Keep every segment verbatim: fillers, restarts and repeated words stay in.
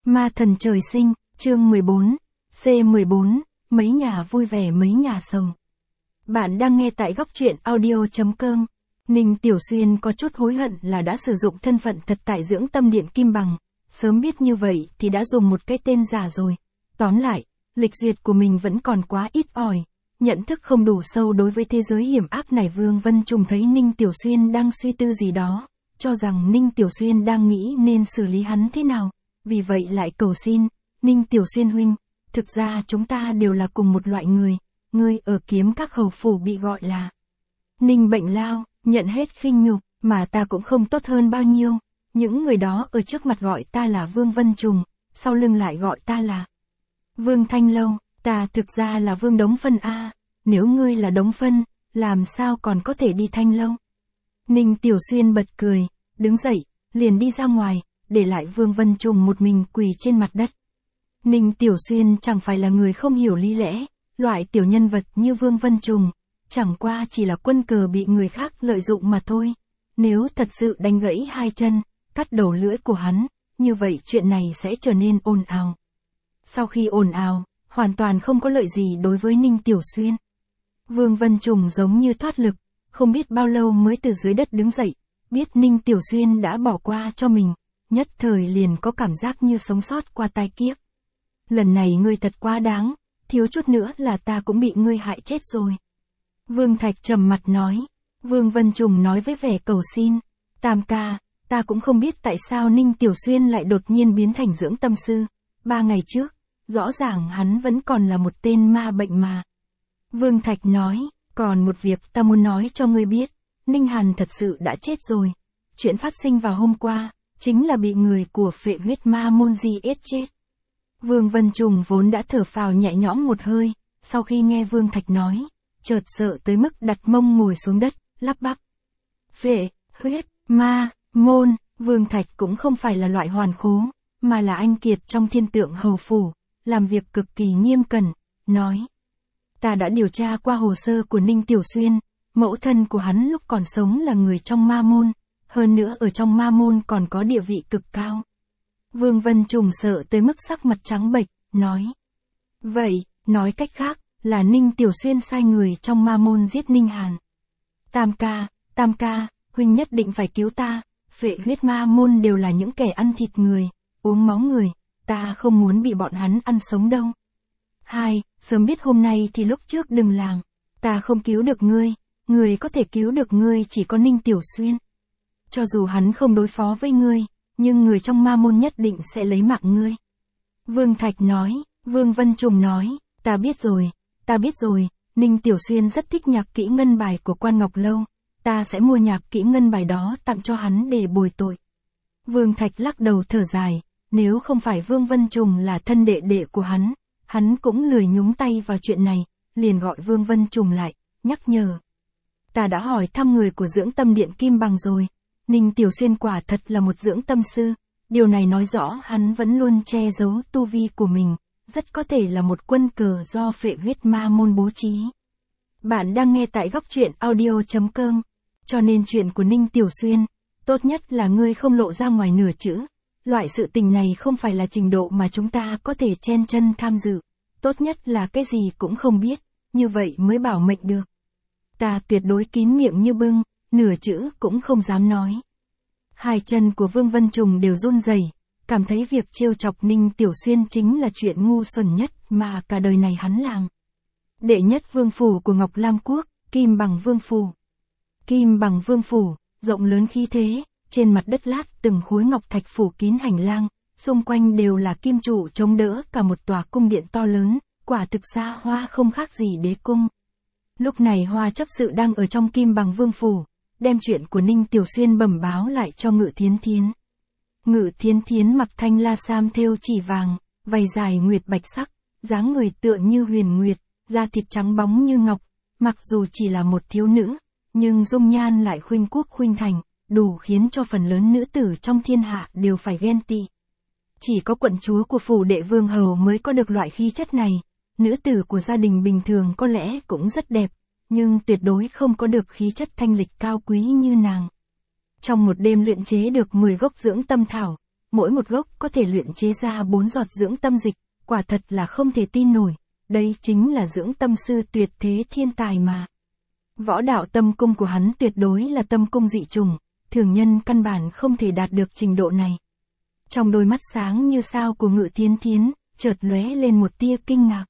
Ma thần trời sinh, chương mười bốn, C mười bốn, mấy nhà vui vẻ mấy nhà sầu. Bạn đang nghe tại góc truyện audio.com. Ninh Tiểu Xuyên có chút hối hận là đã sử dụng thân phận thật tại dưỡng tâm điện Kim Bằng. Sớm biết như vậy thì đã dùng một cái tên giả rồi. Tóm lại, lịch duyệt của mình vẫn còn quá ít ỏi. Nhận thức không đủ sâu đối với thế giới hiểm ác này. Vương Vân Trùng thấy Ninh Tiểu Xuyên đang suy tư gì đó, cho rằng Ninh Tiểu Xuyên đang nghĩ nên xử lý hắn thế nào. Vì vậy lại cầu xin, Ninh Tiểu Xuyên huynh, thực ra chúng ta đều là cùng một loại người, ngươi ở Kiếm Các hầu phủ bị gọi là Ninh Bệnh Lao, nhận hết khinh nhục, mà ta cũng không tốt hơn bao nhiêu. Những người đó ở trước mặt gọi ta là Vương Vân Trùng, sau lưng lại gọi ta là Vương Thanh Lâu, ta thực ra là Vương Đống Phân a, nếu ngươi là Đống Phân, làm sao còn có thể đi Thanh Lâu. Ninh Tiểu Xuyên bật cười, đứng dậy, liền đi ra ngoài, để lại Vương Vân Trùng một mình quỳ trên mặt đất. Ninh Tiểu Xuyên chẳng phải là người không hiểu lý lẽ, loại tiểu nhân vật như Vương Vân Trùng, chẳng qua chỉ là quân cờ bị người khác lợi dụng mà thôi. Nếu thật sự đánh gãy hai chân, cắt đầu lưỡi của hắn, như vậy chuyện này sẽ trở nên ồn ào. Sau khi ồn ào, hoàn toàn không có lợi gì đối với Ninh Tiểu Xuyên. Vương Vân Trùng giống như thoát lực, không biết bao lâu mới từ dưới đất đứng dậy, biết Ninh Tiểu Xuyên đã bỏ qua cho mình, nhất thời liền có cảm giác như sống sót qua tai kiếp. Lần này ngươi thật quá đáng, thiếu chút nữa là ta cũng bị ngươi hại chết rồi. Vương Thạch trầm mặt nói. Vương Vân Trùng nói với vẻ cầu xin, Tam ca, ta cũng không biết tại sao Ninh Tiểu Xuyên lại đột nhiên biến thành dưỡng tâm sư. Ba ngày trước, rõ ràng hắn vẫn còn là một tên ma bệnh mà. Vương Thạch nói, còn một việc ta muốn nói cho ngươi biết, Ninh Hàn thật sự đã chết rồi. Chuyện phát sinh vào hôm qua, chính là bị người của Phệ Huyết Ma Môn Di ết chết. Vương Vân Trùng vốn đã thở phào nhẹ nhõm một hơi, sau khi nghe Vương Thạch nói, chợt sợ tới mức đặt mông ngồi xuống đất, lắp bắp. Phệ Huyết Ma Môn, Vương Thạch cũng không phải là loại hoàn khố, mà là anh kiệt trong Thiên Tượng hầu phủ, làm việc cực kỳ nghiêm cẩn, nói. Ta đã điều tra qua hồ sơ của Ninh Tiểu Xuyên, mẫu thân của hắn lúc còn sống là người trong ma môn, hơn nữa ở trong ma môn còn có địa vị cực cao. Vương Vân Trùng sợ tới mức sắc mặt trắng bệch, nói. Vậy, nói cách khác, là Ninh Tiểu Xuyên sai người trong ma môn giết Ninh Hàn. Tam ca, Tam ca, huynh nhất định phải cứu ta, Phệ Huyết Ma Môn đều là những kẻ ăn thịt người, uống máu người, ta không muốn bị bọn hắn ăn sống đâu. Hai, sớm biết hôm nay thì lúc trước đừng làm, ta không cứu được ngươi, người có thể cứu được ngươi chỉ có Ninh Tiểu Xuyên. Cho dù hắn không đối phó với ngươi, nhưng người trong ma môn nhất định sẽ lấy mạng ngươi. Vương Thạch nói. Vương Vân Trùng nói, ta biết rồi, ta biết rồi, Ninh Tiểu Xuyên rất thích nhạc kỹ ngân bài của Quan Ngọc Lâu, ta sẽ mua nhạc kỹ ngân bài đó tặng cho hắn để bồi tội. Vương Thạch lắc đầu thở dài, nếu không phải Vương Vân Trùng là thân đệ đệ của hắn, hắn cũng lười nhúng tay vào chuyện này, liền gọi Vương Vân Trùng lại, nhắc nhở. Ta đã hỏi thăm người của dưỡng tâm điện Kim Bằng rồi, Ninh Tiểu Xuyên quả thật là một dưỡng tâm sư, điều này nói rõ hắn vẫn luôn che giấu tu vi của mình, rất có thể là một quân cờ do Phệ Huyết Ma Môn bố trí. Bạn đang nghe tại góc truyện audio.com, cho nên chuyện của Ninh Tiểu Xuyên, tốt nhất là ngươi không lộ ra ngoài nửa chữ. Loại sự tình này không phải là trình độ mà chúng ta có thể chen chân tham dự, tốt nhất là cái gì cũng không biết, như vậy mới bảo mệnh được. Ta tuyệt đối kín miệng như bưng, nửa chữ cũng không dám nói. Hai chân của Vương Vân Trùng đều run rẩy, cảm thấy việc trêu chọc Ninh Tiểu Xuyên chính là chuyện ngu xuẩn nhất mà cả đời này hắn làm. Đệ nhất vương phủ của Ngọc Lam Quốc, Kim Bằng Vương phủ. Kim Bằng Vương phủ, rộng lớn khí thế, trên mặt đất lát từng khối ngọc thạch phủ kín hành lang, xung quanh đều là kim trụ chống đỡ cả một tòa cung điện to lớn, quả thực xa hoa không khác gì đế cung. Lúc này Hoa chấp sự đang ở trong Kim Bằng Vương phủ, đem chuyện của Ninh Tiểu Xuyên bẩm báo lại cho Ngự Thiến Thiến. Ngự Thiến Thiến mặc thanh la sam thêu chỉ vàng, vầy dài nguyệt bạch sắc, dáng người tựa như huyền nguyệt, da thịt trắng bóng như ngọc, mặc dù chỉ là một thiếu nữ, nhưng dung nhan lại khuynh quốc khuynh thành, đủ khiến cho phần lớn nữ tử trong thiên hạ đều phải ghen tị. Chỉ có quận chúa của phủ đệ vương hầu mới có được loại khí chất này, nữ tử của gia đình bình thường có lẽ cũng rất đẹp, nhưng tuyệt đối không có được khí chất thanh lịch cao quý như nàng. Trong một đêm luyện chế được mười gốc dưỡng tâm thảo, mỗi một gốc có thể luyện chế ra bốn giọt dưỡng tâm dịch, quả thật là không thể tin nổi, đây chính là dưỡng tâm sư tuyệt thế thiên tài mà. Võ đạo tâm cung của hắn tuyệt đối là tâm cung dị trùng, thường nhân căn bản không thể đạt được trình độ này. Trong đôi mắt sáng như sao của Ngự Thiến Thiến, chợt lóe lên một tia kinh ngạc.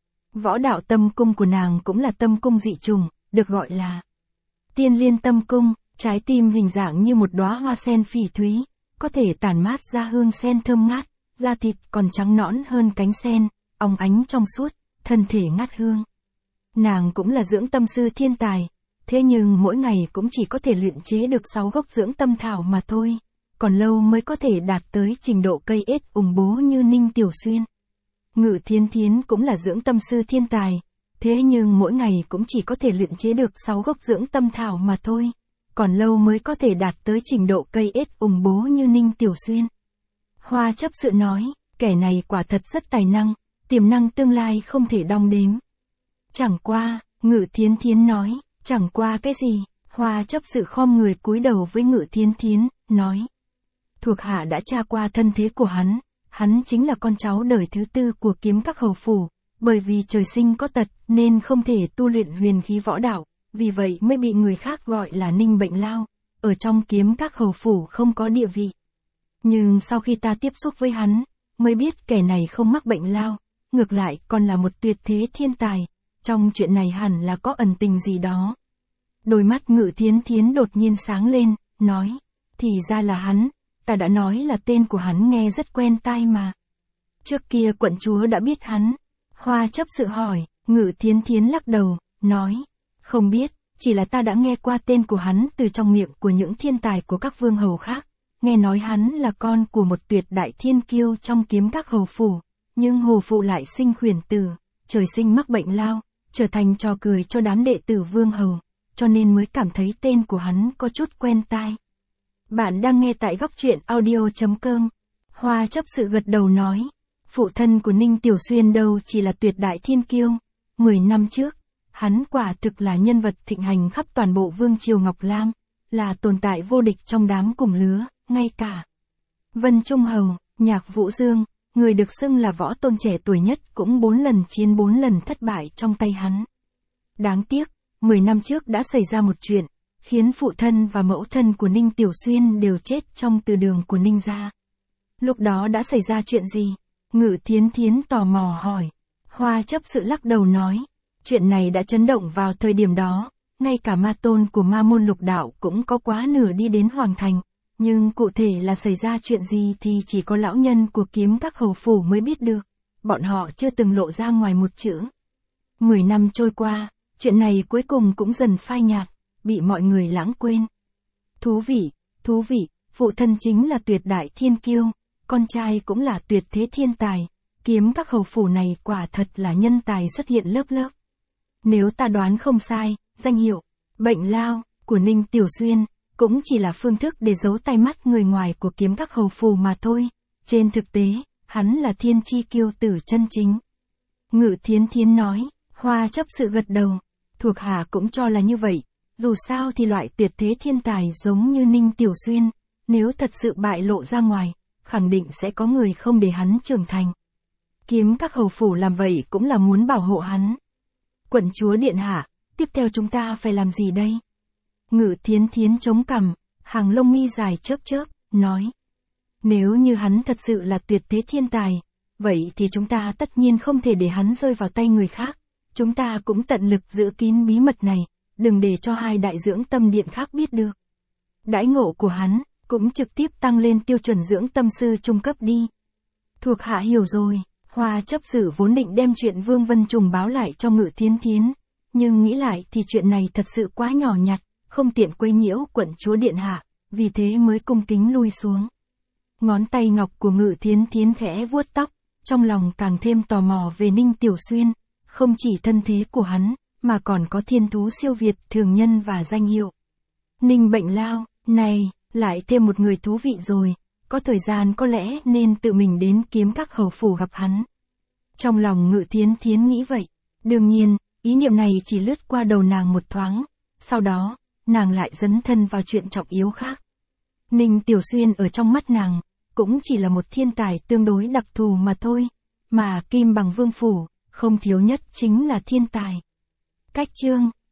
Võ đạo tâm cung của nàng cũng là tâm cung dị trùng, được gọi là Tiên Liên Tâm Cung, trái tim hình dạng như một đóa hoa sen phỉ thúy, có thể tản mát ra hương sen thơm ngát, da thịt còn trắng nõn hơn cánh sen, óng ánh trong suốt, thân thể ngát hương. Nàng cũng là dưỡng tâm sư thiên tài, thế nhưng mỗi ngày cũng chỉ có thể luyện chế được sáu gốc dưỡng tâm thảo mà thôi, còn lâu mới có thể đạt tới trình độ cây ết ủng bố như Ninh Tiểu Xuyên. Ngự Thiến Thiến cũng là dưỡng tâm sư thiên tài, thế nhưng mỗi ngày cũng chỉ có thể luyện chế được sáu gốc dưỡng tâm thảo mà thôi, còn lâu mới có thể đạt tới trình độ cây ết ủng bố như Ninh Tiểu Xuyên. Hoa chấp sự nói, kẻ này quả thật rất tài năng, tiềm năng tương lai không thể đong đếm. Chẳng qua, Ngự Thiến Thiến nói, chẳng qua cái gì, Hoa chấp sự khom người cúi đầu với Ngự Thiến Thiến, nói. Thuộc hạ đã tra qua thân thế của hắn, hắn chính là con cháu đời thứ tư của Kiếm Các hầu phủ, bởi vì trời sinh có tật nên không thể tu luyện huyền khí võ đạo, vì vậy mới bị người khác gọi là Ninh Bệnh Lao, ở trong Kiếm Các hầu phủ không có địa vị. Nhưng sau khi ta tiếp xúc với hắn, mới biết kẻ này không mắc bệnh lao, ngược lại còn là một tuyệt thế thiên tài, trong chuyện này hẳn là có ẩn tình gì đó. Đôi mắt Ngự Thiến Thiến đột nhiên sáng lên, nói, thì ra là hắn, ta đã nói là tên của hắn nghe rất quen tai mà. Trước kia quận chúa đã biết hắn. Hoa chấp sự hỏi, Ngự Thiến Thiến lắc đầu, nói, không biết, chỉ là ta đã nghe qua tên của hắn từ trong miệng của những thiên tài của các vương hầu khác, nghe nói hắn là con của một tuyệt đại thiên kiêu trong Kiếm Các hầu phủ, nhưng hồ phụ lại sinh khuyển tử, trời sinh mắc bệnh lao, trở thành trò cười cho đám đệ tử vương hầu, cho nên mới cảm thấy tên của hắn có chút quen tai. Bạn đang nghe tại góc truyện audio chấm com. Hoa chấp sự gật đầu nói, phụ thân của Ninh Tiểu Xuyên đâu chỉ là tuyệt đại thiên kiêu, mười năm trước, hắn quả thực là nhân vật thịnh hành khắp toàn bộ vương triều Ngọc Lam, là tồn tại vô địch trong đám cùng lứa, ngay cả Vân Trung Hầu, Nhạc Vũ Dương, người được xưng là võ tôn trẻ tuổi nhất cũng bốn lần chiến bốn lần thất bại trong tay hắn. Đáng tiếc, mười năm trước đã xảy ra một chuyện, khiến phụ thân và mẫu thân của Ninh Tiểu Xuyên đều chết trong từ đường của Ninh gia. Lúc đó đã xảy ra chuyện gì? Ngự Thiến Thiến tò mò hỏi. Hoa chấp sự lắc đầu nói, chuyện này đã chấn động vào thời điểm đó, ngay cả ma tôn của ma môn lục đạo cũng có quá nửa đi đến Hoàng Thành, nhưng cụ thể là xảy ra chuyện gì thì chỉ có lão nhân của Kiếm Các hầu phủ mới biết được, bọn họ chưa từng lộ ra ngoài một chữ. Mười năm trôi qua, chuyện này cuối cùng cũng dần phai nhạt, bị mọi người lãng quên. Thú vị, thú vị, phụ thân chính là tuyệt đại thiên kiêu, con trai cũng là tuyệt thế thiên tài, Kiếm Các hầu phủ này quả thật là nhân tài xuất hiện lớp lớp. Nếu ta đoán không sai, danh hiệu bệnh lao của Ninh Tiểu Xuyên cũng chỉ là phương thức để giấu tai mắt người ngoài của Kiếm Các hầu phủ mà thôi, trên thực tế, hắn là thiên chi kiêu tử chân chính. Ngự Thiến Thiến nói, Hoa chấp sự gật đầu, thuộc hạ cũng cho là như vậy, dù sao thì loại tuyệt thế thiên tài giống như Ninh Tiểu Xuyên, nếu thật sự bại lộ ra ngoài, khẳng định sẽ có người không để hắn trưởng thành. Kiếm Các hầu phủ làm vậy cũng là muốn bảo hộ hắn. Quận chúa điện hạ, tiếp theo chúng ta phải làm gì đây? Ngự Thiến Thiến chống cằm, hàng lông mi dài chớp chớp, nói. Nếu như hắn thật sự là tuyệt thế thiên tài, vậy thì chúng ta tất nhiên không thể để hắn rơi vào tay người khác. Chúng ta cũng tận lực giữ kín bí mật này, đừng để cho hai đại dưỡng tâm điện khác biết được. Đãi ngộ của hắn, cũng trực tiếp tăng lên tiêu chuẩn dưỡng tâm sư trung cấp đi. Thuộc hạ hiểu rồi, Hoa chấp sự vốn định đem chuyện Vương Vân Trùng báo lại cho Ngự Thiến Thiến, nhưng nghĩ lại thì chuyện này thật sự quá nhỏ nhặt, không tiện quấy nhiễu quận chúa điện hạ, vì thế mới cung kính lui xuống. Ngón tay ngọc của Ngự Thiến Thiến khẽ vuốt tóc, trong lòng càng thêm tò mò về Ninh Tiểu Xuyên, không chỉ thân thế của hắn, mà còn có thiên thú siêu việt thường nhân và danh hiệu. Ninh Bệnh Lao, này, lại thêm một người thú vị rồi, có thời gian có lẽ nên tự mình đến Kiếm Các hầu phủ gặp hắn. Trong lòng Ngự Thiến Thiến nghĩ vậy, đương nhiên, ý niệm này chỉ lướt qua đầu nàng một thoáng, sau đó, nàng lại dấn thân vào chuyện trọng yếu khác. Ninh Tiểu Xuyên ở trong mắt nàng, cũng chỉ là một thiên tài tương đối đặc thù mà thôi, mà Kim Bằng Vương Phủ, không thiếu nhất chính là thiên tài. Cách chương,